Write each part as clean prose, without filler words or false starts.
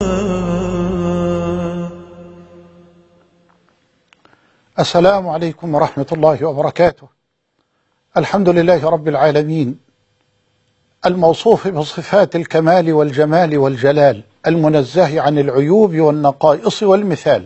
السلام عليكم ورحمة الله وبركاته. الحمد لله رب العالمين، الموصوف بصفات الكمال والجمال والجلال، المنزه عن العيوب والنقائص والمثال،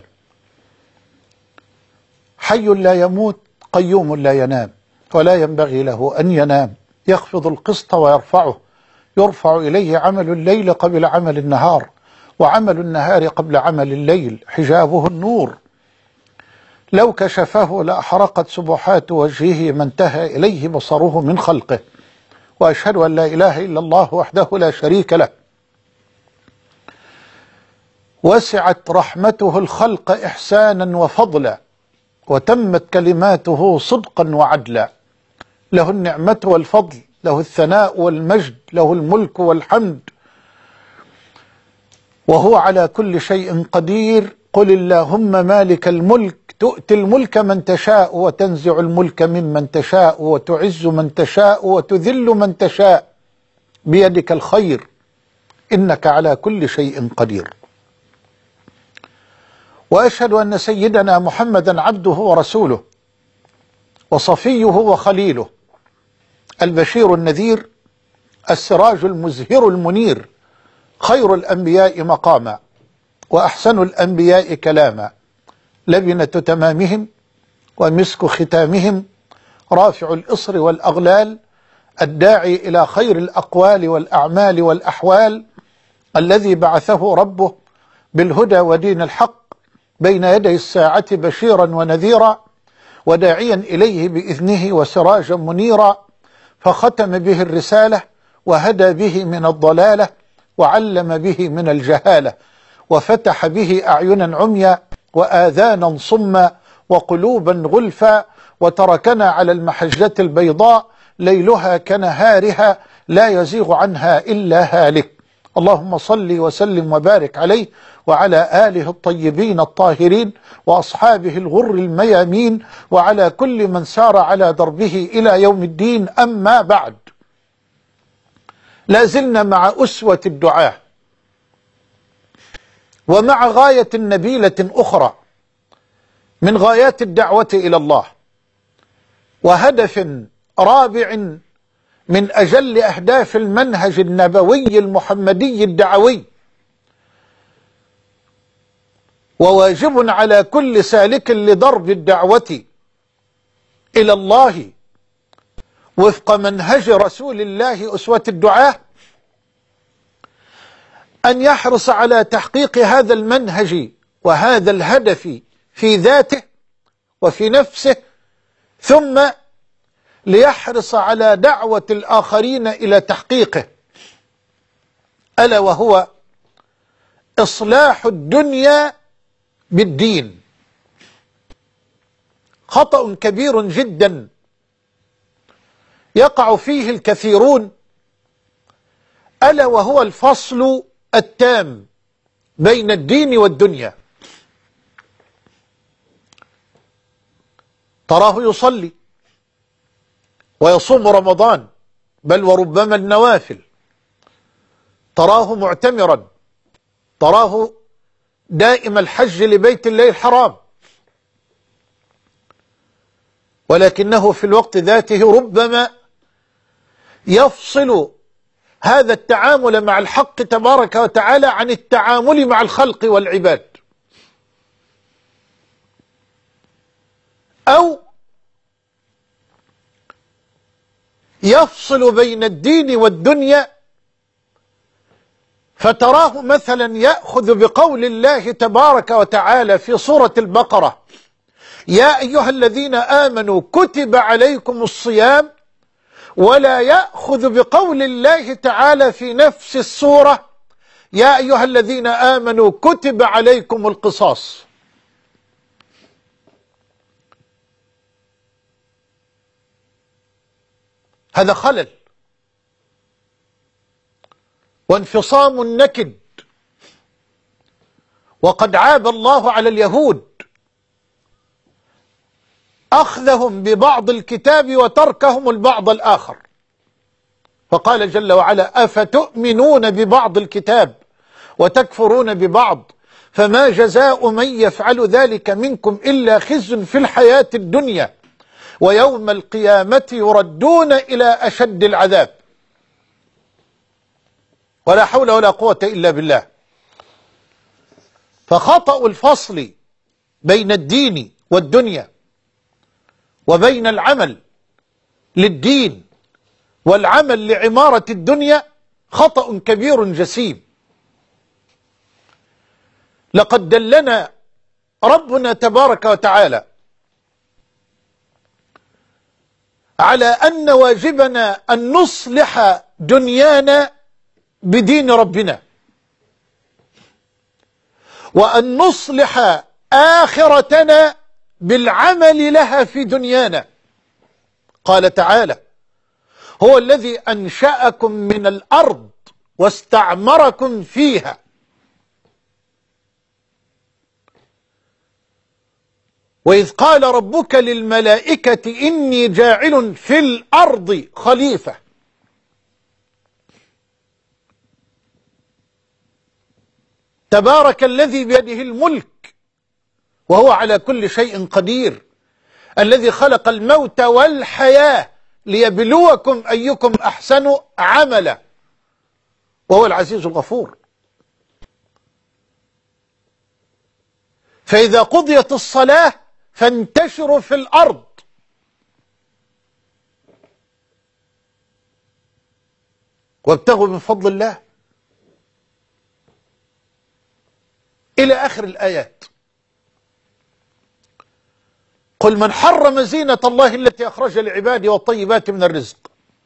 حي لا يموت، قيوم لا ينام، ولا ينبغي له أن ينام، يخفض القسط ويرفعه، يرفع إليه عمل الليل قبل عمل النهار، وعمل النهار قبل عمل الليل، حجابه النور، لو كشفه لأحرقت سبحات وجهه ما انتهى إليه بصره من خلقه. وأشهد أن لا إله إلا الله وحده لا شريك له، وسعت رحمته الخلق إحسانا وفضلا، وتمت كلماته صدقا وعدلا، له النعمة والفضل، له الثناء والمجد، له الملك والحمد، وهو على كل شيء قدير. قل اللهم مالك الملك تؤتي الملك من تشاء، وتنزع الملك ممن تشاء، وتعز من تشاء، وتذل من تشاء، بيدك الخير، إنك على كل شيء قدير. وأشهد أن سيدنا محمدا عبده ورسوله، وصفيه وخليله، البشير النذير، السراج المزهر المنير، خير الأنبياء مقاما، وأحسن الأنبياء كلاما، لبنة تمامهم ومسك ختامهم، رافع الإصر والأغلال، الداعي إلى خير الأقوال والأعمال والأحوال، الذي بعثه ربه بالهدى ودين الحق بين يدي الساعة بشيرا ونذيرا، وداعيا إليه بإذنه وسراجا منيرا، فختم به الرسالة، وهدى به من الضلالة، وعلم به من الجهالة، وفتح به أعينا عميا وآذانا صما وقلوبا غلفا، وتركنا على المحجة البيضاء ليلها كنهارها لا يزيغ عنها إلا هالك. اللهم صل وسلم وبارك عليه وعلى آله الطيبين الطاهرين، وأصحابه الغر الميامين، وعلى كل من سار على دربه إلى يوم الدين. أما بعد، لازلنا مع أسوة الدعاة، ومع غاية نبيلة أخرى من غايات الدعوة إلى الله، وهدف رابع من أجل أهداف المنهج النبوي المحمدي الدعوي، وواجب على كل سالك لضرب الدعوة إلى الله وفق منهج رسول الله أسوة الدعاة، أن يحرص على تحقيق هذا المنهج وهذا الهدف في ذاته وفي نفسه، ثم ليحرص على دعوة الآخرين إلى تحقيقه، ألا وهو إصلاح الدنيا بالدين. خطأ كبير جدا يقع فيه الكثيرون، ألا وهو الفصل التام بين الدين والدنيا. تراه يصلي ويصوم رمضان، بل وربما النوافل، تراه معتمرا، تراه دائم الحج لبيت الله الحرام، ولكنه في الوقت ذاته ربما يفصل هذا التعامل مع الحق تبارك وتعالى عن التعامل مع الخلق والعباد، أو يفصل بين الدين والدنيا، فتراه مثلا يأخذ بقول الله تبارك وتعالى في سورة البقرة: يا أيها الذين آمنوا كتب عليكم الصيام، ولا يأخذ بقول الله تعالى في نفس السورة: يا أيها الذين آمنوا كتب عليكم القصاص. هذا خلل وانفصام نكد، وقد عاب الله على اليهود أخذهم ببعض الكتاب وتركهم البعض الآخر، فقال جل وعلا: أفتؤمنون ببعض الكتاب وتكفرون ببعض، فما جزاء من يفعل ذلك منكم إلا خزي في الحياة الدنيا ويوم القيامة يردون إلى أشد العذاب. ولا حول ولا قوة إلا بالله. فخطأ الفصل بين الدين والدنيا وبين العمل للدين والعمل لعمارة الدنيا خطأ كبير جسيم. لقد دلنا ربنا تبارك وتعالى على أن واجبنا أن نصلح دنيانا بدين ربنا، وأن نصلح آخرتنا بالعمل لها في دنيانا. قال تعالى: هو الذي أنشأكم من الأرض واستعمركم فيها. وإذ قال ربك للملائكة إني جاعل في الأرض خليفة. تبارك الذي بيده الملك وهو على كل شيء قدير، الذي خلق الموت والحياة ليبلوكم أيكم أحسن عملا، وهو العزيز الغفور. فإذا قضيت الصلاة فانتشروا في الأرض وابتغوا من فضل الله إلى آخر الآيات. قل من حرم زينة الله التي أخرج لعباده والطيبات من الرزق.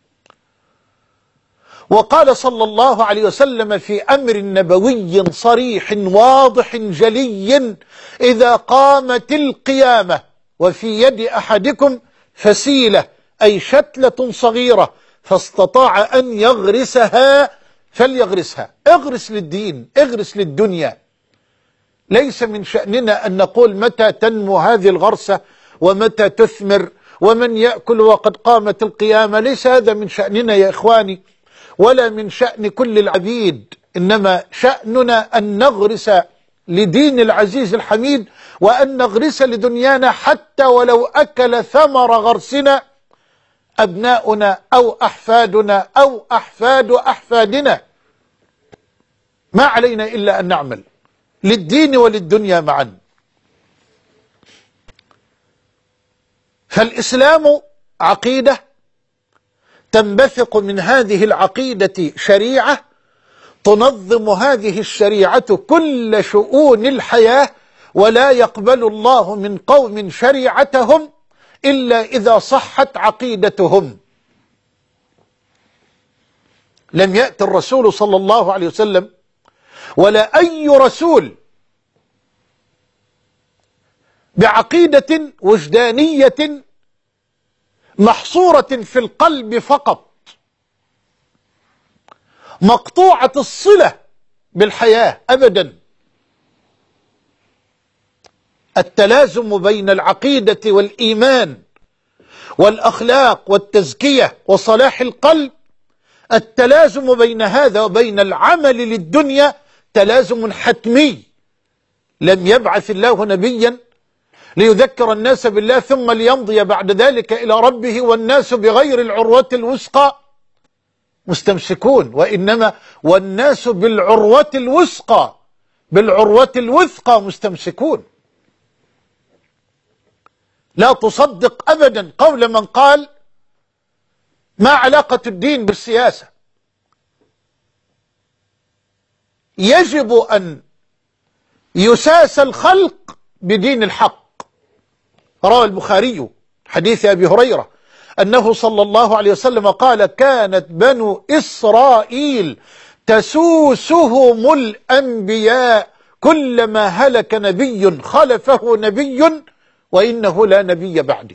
وقال صلى الله عليه وسلم في أمر نبوي صريح واضح جلي: إذا قامت القيامة وفي يد أحدكم فسيلة أي شتلة صغيرة فاستطاع أن يغرسها فليغرسها. اغرس للدين، اغرس للدنيا. ليس من شأننا أن نقول متى تنمو هذه الغرسة ومتى تثمر ومن يأكل وقد قامت القيامة. ليس هذا من شأننا يا إخواني، ولا من شأن كل العبيد. إنما شأننا أن نغرس لدين العزيز الحميد، وأن نغرس لدنيانا حتى ولو أكل ثمر غرسنا أبناؤنا أو أحفادنا أو أحفاد أحفادنا. ما علينا إلا أن نعمل للدين وللدنيا معا. فالإسلام عقيدة، تنبثق من هذه العقيدة شريعة تنظم هذه الشريعة كل شؤون الحياة، ولا يقبل الله من قوم شريعتهم إلا إذا صحت عقيدتهم. لم يأتي الرسول صلى الله عليه وسلم ولا أي رسول بعقيدة وجدانية محصورة في القلب فقط، مقطوعة الصلة بالحياة أبدا. التلازم بين العقيدة والإيمان والأخلاق والتزكية وصلاح القلب، التلازم بين هذا وبين العمل للدنيا تلازم حتمي. لم يبعث الله نبيا ليذكر الناس بالله ثم ليمضي بعد ذلك إلى ربه والناس بغير العروة الوثقى مستمسكون، وإنما والناس بالعروة الوثقى بالعروة مستمسكون. لا تصدق أبدا قول من قال ما علاقة الدين بالسياسة. يجب أن يساس الخلق بدين الحق. روى البخاري حديث أبي هريرة أنه صلى الله عليه وسلم قال: كانت بنو إسرائيل تسوسهم الأنبياء، كلما هلك نبي خلفه نبي وإنه لا نبي بعدي.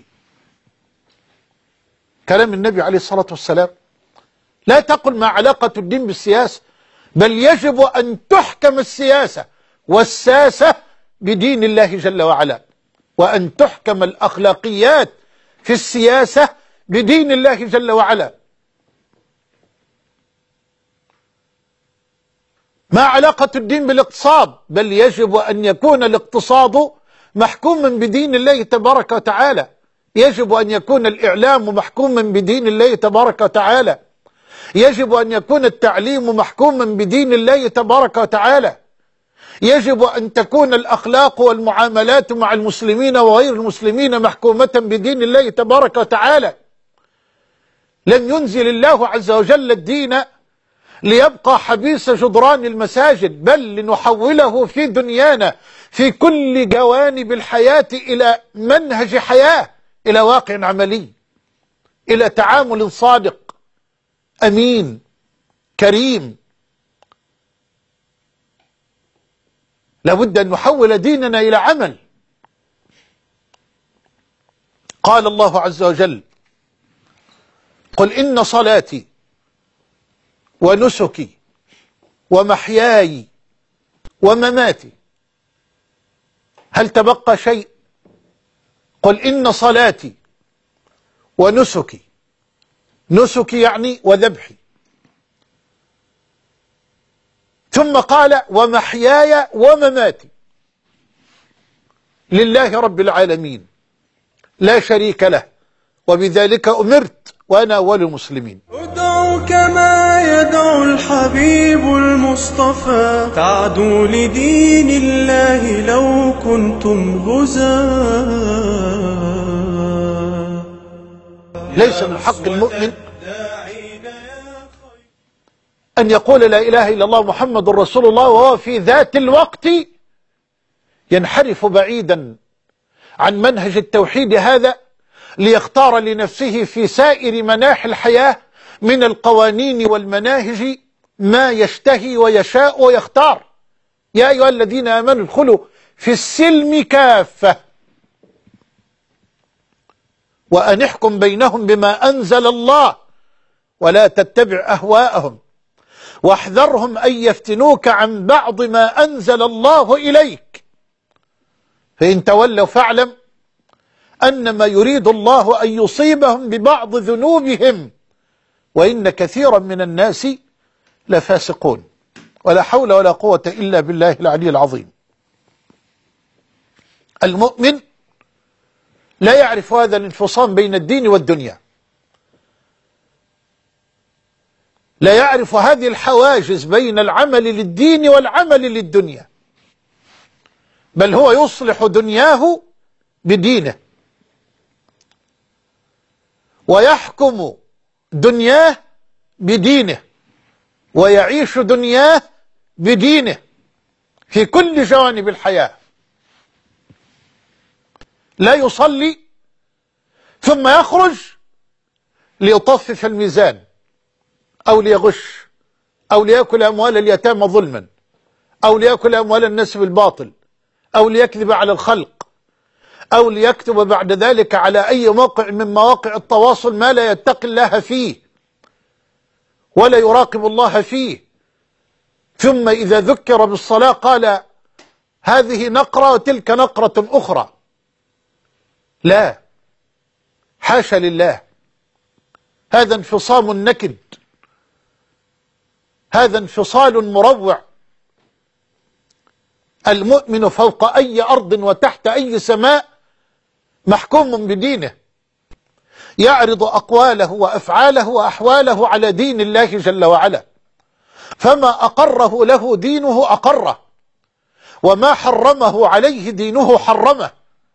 كلام النبي عليه الصلاة والسلام. لا تقل ما علاقة الدين بالسياسة، بل يجب أن تحكم السياسة والساسة بدين الله جل وعلا، وأن تحكم الأخلاقيات في السياسة بدين الله جل وعلا. ما علاقة الدين بالاقتصاد؟ بل يجب أن يكون الاقتصاد محكوما بدين الله تبارك وتعالى، يجب أن يكون الإعلام محكوما بدين الله تبارك وتعالى، يجب أن يكون التعليم محكوما بدين الله تبارك وتعالى، يجب أن تكون الأخلاق والمعاملات مع المسلمين وغير المسلمين محكومة بدين الله تبارك وتعالى. لم ينزل الله عز وجل الدين ليبقى حبيس جدران المساجد، بل لنحوله في دنيانا في كل جوانب الحياة إلى منهج حياة، إلى واقع عملي، إلى تعامل صادق أمين كريم. لابد أن نحول ديننا إلى عمل. قال الله عز وجل: قل إن صلاتي ونسكي ومحياي ومماتي. هل تبقى شيء؟ قل إن صلاتي ونسكي، نسكي يعني وذبحي، ثم قال ومحياي ومماتي لله رب العالمين لا شريك له وبذلك أمرت وأنا أول المسلمين. ادعو كما يدعو الحبيب المصطفى، تعدو لدين الله لو كنتم غزاة. ليس من حق المؤمن أن يقول لا إله إلا الله محمد رسول الله وهو في ذات الوقت ينحرف بعيدا عن منهج التوحيد هذا ليختار لنفسه في سائر مناحي الحياة من القوانين والمناهج ما يشتهي ويشاء ويختار. يا أيها الذين آمنوا ادخلوا في السلم كافة وأن احكم بينهم بما أنزل الله ولا تتبع أهواءهم واحذرهم أن يفتنوك عن بعض ما أنزل الله إليك فإن تولوا فاعلم أنما يريد الله أن يصيبهم ببعض ذنوبهم وإن كثيرا من الناس لفاسقون. ولا حول ولا قوة إلا بالله العلي العظيم. المؤمن لا يعرف هذا الانفصام بين الدين والدنيا، لا يعرف هذه الحواجز بين العمل للدين والعمل للدنيا، بل هو يصلح دنياه بدينه ويحكم دنياه بدينه ويعيش دنياه بدينه في كل جوانب الحياة. لا يصلي ثم يخرج ليطفف الميزان أو ليغش أو ليأكل أموال اليتامى ظلما أو ليأكل أموال الناس بالباطل أو ليكذب على الخلق أو ليكتب بعد ذلك على أي موقع من مواقع التواصل ما لا يتقي الله فيه ولا يراقب الله فيه، ثم إذا ذكر بالصلاة قال هذه نقرة وتلك نقرة أخرى. لا، حاشا لله، هذا انفصام نكد، هذا انفصال مروع. المؤمن فوق أي أرض وتحت أي سماء محكوم بدينه، يعرض أقواله وأفعاله وأحواله على دين الله جل وعلا، فما أقره له دينه أقره وما حرمه عليه دينه حرمه.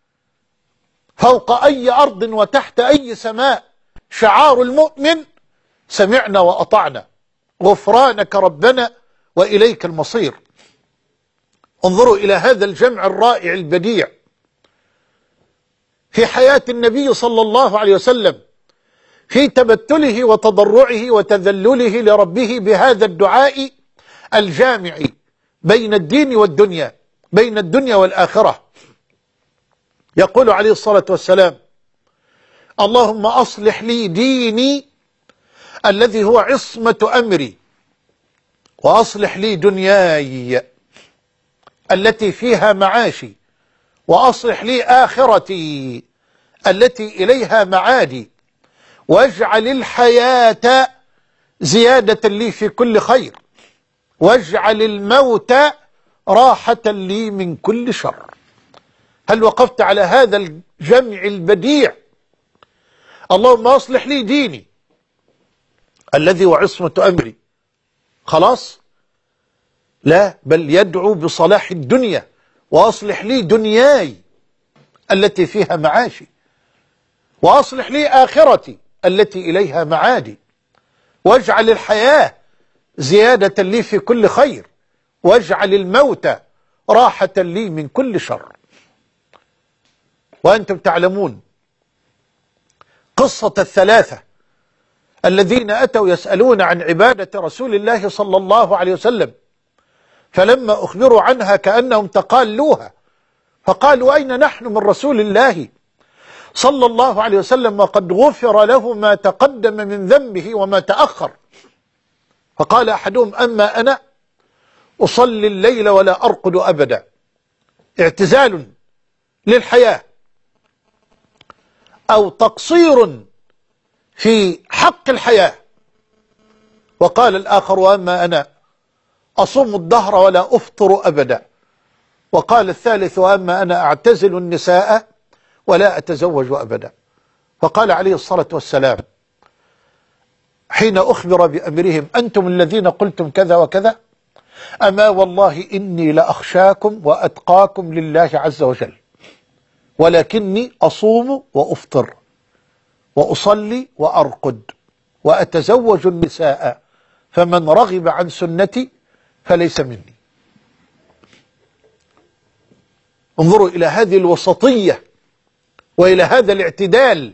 فوق أي أرض وتحت أي سماء شعار المؤمن سمعنا وأطعنا غفرانك ربنا وإليك المصير. انظروا إلى هذا الجمع الرائع البديع في حياة النبي صلى الله عليه وسلم في تبتله وتضرعه وتذلله لربه بهذا الدعاء الجامع بين الدين والدنيا، بين الدنيا والآخرة. يقول عليه الصلاة والسلام: اللهم أصلح لي ديني الذي هو عصمة أمري، وأصلح لي دنياي التي فيها معاشي، وأصلح لي آخرتي التي إليها معادي، واجعل الحياة زيادة لي في كل خير، واجعل الموت راحة لي من كل شر. هل وقفت على هذا الجمع البديع؟ اللهم أصلح لي ديني الذي هو عصمة أمري. خلاص؟ لا، بل يدعو بصلاح الدنيا، وأصلح لي دنياي التي فيها معاشي، وأصلح لي آخرتي التي إليها معادي، واجعل الحياة زيادة لي في كل خير، واجعل الموت راحة لي من كل شر. وأنتم تعلمون قصة الثلاثة الذين أتوا يسألون عن عبادة رسول الله صلى الله عليه وسلم، فلما أخبروا عنها كأنهم تقالوها، فقالوا أين نحن من رسول الله صلى الله عليه وسلم وقد غفر له ما تقدم من ذنبه وما تأخر. فقال أحدهم أما أنا أصلي الليل ولا أرقد أبدا، اعتزال للحياة أو تقصير في حق الحياة. وقال الآخر وأما أنا أصوم الدهر ولا أفطر أبدا. وقال الثالث وأما أنا أعتزل النساء ولا أتزوج أبدا. فقال عليه الصلاة والسلام حين أخبر بأمرهم أنتم الذين قلتم كذا وكذا، أما والله إني لأخشاكم وأتقاكم لله عز وجل، ولكني أصوم وأفطر وأصلي وأرقد وأتزوج النساء، فمن رغب عن سنتي فليس مني. انظروا إلى هذه الوسطية وإلى هذا الاعتدال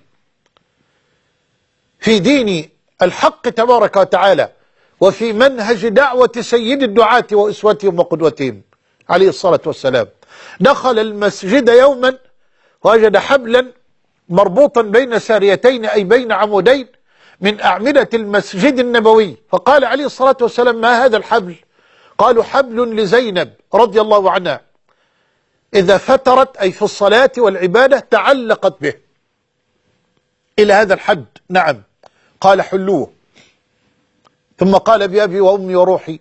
في دين الحق تبارك وتعالى، وفي منهج دعوة سيد الدعاة وأسوتهم وقدوتهم عليه الصلاة والسلام. دخل المسجد يوما وجد حبلا مربوطا بين ساريتين، أي بين عمودين من أعمدة المسجد النبوي، فقال عليه الصلاة والسلام ما هذا الحبل؟ قالوا حبل لزينب رضي الله عنها، إذا فترت أي في الصلاة والعبادة تعلقت به إلى هذا الحد. نعم. قال حلوه. ثم قال بأبي وأمي وروحي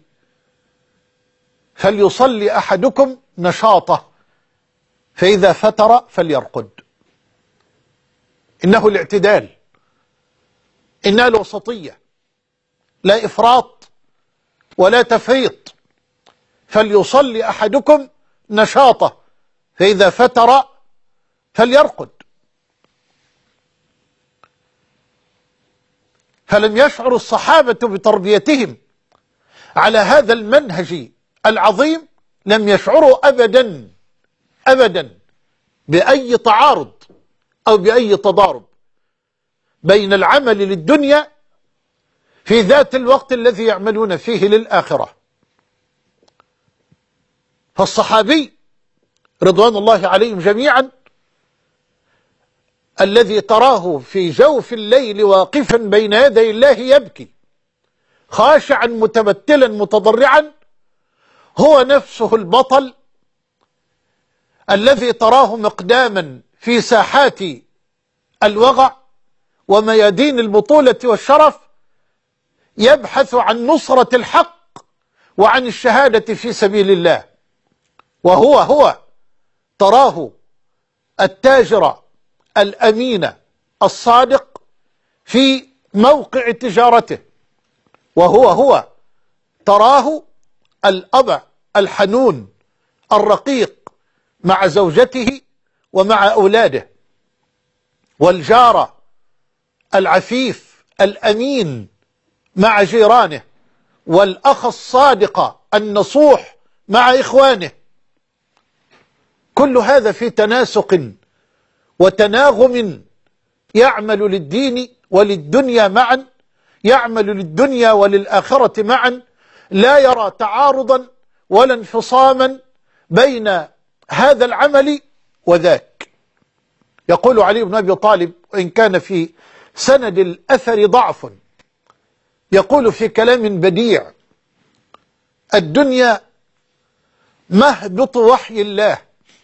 فليصلي أحدكم نشاطه، فإذا فتر فليرقد. إنه الاعتدال، إنها الوسطية، لا إفراط ولا تفريط. فليصلي أحدكم نشاطه، فإذا فتر فليرقد. فلم يشعر الصحابة بتربيتهم على هذا المنهج العظيم، لم يشعروا أبدا أبدا بأي تعارض أو بأي تضارب بين العمل للدنيا في ذات الوقت الذي يعملون فيه للآخرة. فالصحابي رضوان الله عليهم جميعا الذي تراه في جوف الليل واقفا بين يدي الله يبكي خاشعا متبتلا متضرعا، هو نفسه البطل الذي تراه مقداما في ساحات الوغى وميادين البطولة والشرف، يبحث عن نصرة الحق وعن الشهادة في سبيل الله. وهو تراه التاجر الأمين الصادق في موقع تجارته، وهو تراه الأب الحنون الرقيق مع زوجته ومع أولاده، والجار العفيف الأمين مع جيرانه، والأخ الصادق النصوح مع إخوانه. كل هذا في تناسق وتناغم، يعمل للدين وللدنيا معا، يعمل للدنيا وللآخرة معا، لا يرى تعارضا ولا انفصاما بين هذا العمل وذاك. يقول علي بن أبي طالب وإن كان في سند الأثر ضعف، يقول في كلام بديع: الدنيا مهبط وحي الله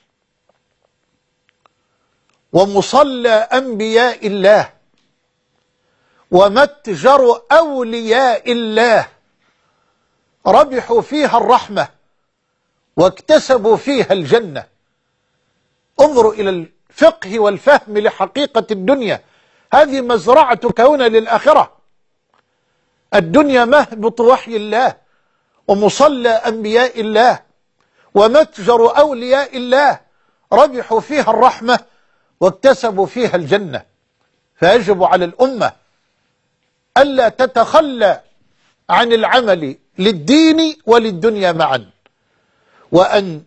ومصلى أنبياء الله ومتجر أولياء الله ربحوا فيها الرحمة واكتسبوا فيها الجنة. انظروا إلى الفقه والفهم لحقيقة الدنيا، هذه مزرعة كون للآخرة. الدنيا مهبط وحي الله ومصلى أنبياء الله ومتجر أولياء الله، ربحوا فيها الرحمة واكتسبوا فيها الجنة. فيجب على الأمة ألا تتخلى عن العمل للدين وللدنيا معا، وأن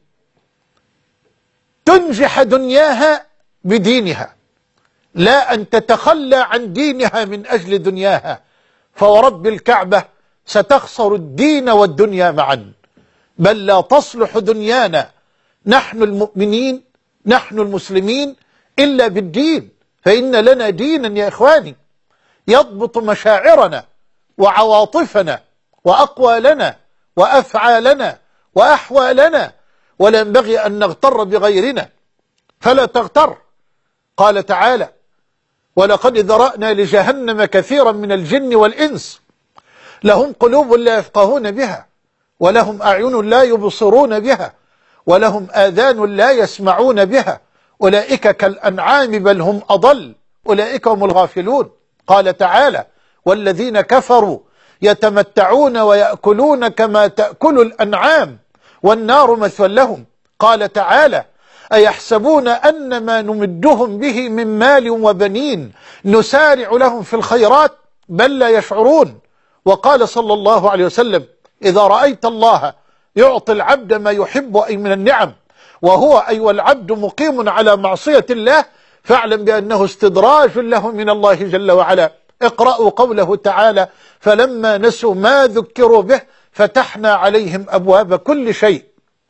تنجح دنياها بدينها، لا أن تتخلى عن دينها من أجل دنياها، فورب الكعبة ستخسر الدين والدنيا معا. بل لا تصلح دنيانا نحن المؤمنين نحن المسلمين إلا بالدين، فإن لنا دينا يا إخواني يضبط مشاعرنا وعواطفنا وأقوالنا وأفعالنا وأحوالنا، ولا ينبغي أن نغتر بغيرنا، فلا تغتر. قال تعالى: ولقد ذرأنا لجهنم كثيرا من الجن والإنس لهم قلوب لا يفقهون بها ولهم أعين لا يبصرون بها ولهم آذان لا يسمعون بها أولئك كالأنعام بل هم أضل أولئك هم الغافلون. قال تعالى: والذين كفروا يتمتعون ويأكلون كما تأكل الأنعام والنار مثوى لهم. قال تعالى: أيحسبون أن ما نمدهم به من مال وبنين نسارع لهم في الخيرات بل لا يشعرون. وقال صلى الله عليه وسلم: إذا رأيت الله يعطي العبد ما يحب أي من النعم وهو أي والعبد مقيم على معصية الله فاعلم بأنه استدراج له من الله جل وعلا. اقرأوا قوله تعالى: فلما نسوا ما ذكروا به فتحنا عليهم أبواب كل شيء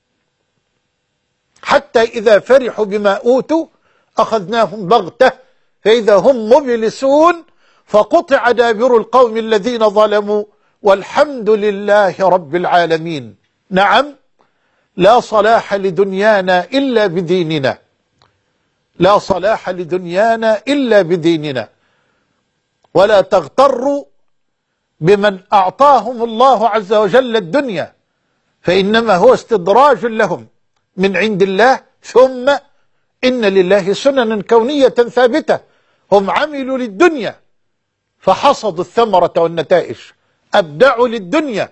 حتى إذا فرحوا بما أوتوا أخذناهم بغتة فإذا هم مبلسون فقطع دابر القوم الذين ظلموا والحمد لله رب العالمين. نعم، لا صلاح لدنيانا إلا بديننا، لا صلاح لدنيانا إلا بديننا. ولا تغتروا بمن أعطاهم الله عز وجل الدنيا، فإنما هو استدراج لهم من عند الله، ثم إن لله سننا كونية ثابتة. هم عملوا للدنيا فحصدوا الثمرة والنتائج، أبدعوا للدنيا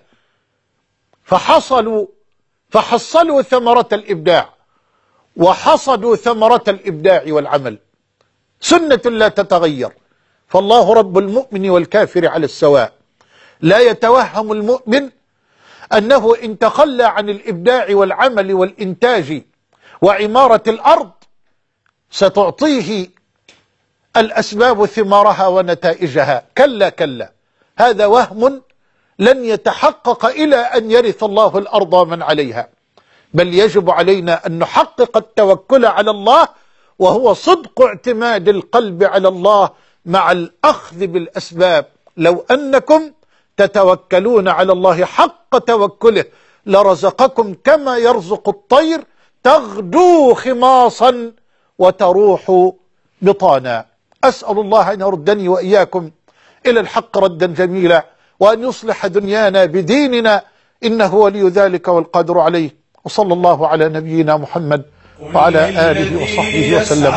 فحصلوا ثمرة الإبداع وحصدوا ثمرة الإبداع والعمل. سنة لا تتغير، فالله رب المؤمن والكافر على السواء. لا يتوهم المؤمن أنه إن تخلى عن الإبداع والعمل والإنتاج وعمارة الأرض ستعطيه الأسباب ثمارها ونتائجها. كلا كلا، هذا وهم لن يتحقق إلى أن يرث الله الأرض ومن عليها. بل يجب علينا أن نحقق التوكل على الله، وهو صدق اعتماد القلب على الله مع الأخذ بالأسباب. لو أنكم تتوكلون على الله حق توكله لرزقكم كما يرزق الطير تغدو خماصا وتروح بطانا. أسأل الله أن يردني وإياكم إلى الحق ردا جميلا، وأن يصلح دنيانا بديننا، إنه ولي ذلك والقادر عليه. وصلى الله على نبينا محمد وعلى آله وصحبه وسلم.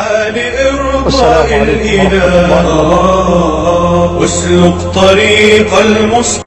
والسلام عليكم ورحمة الله وبركاته. واسلك طريق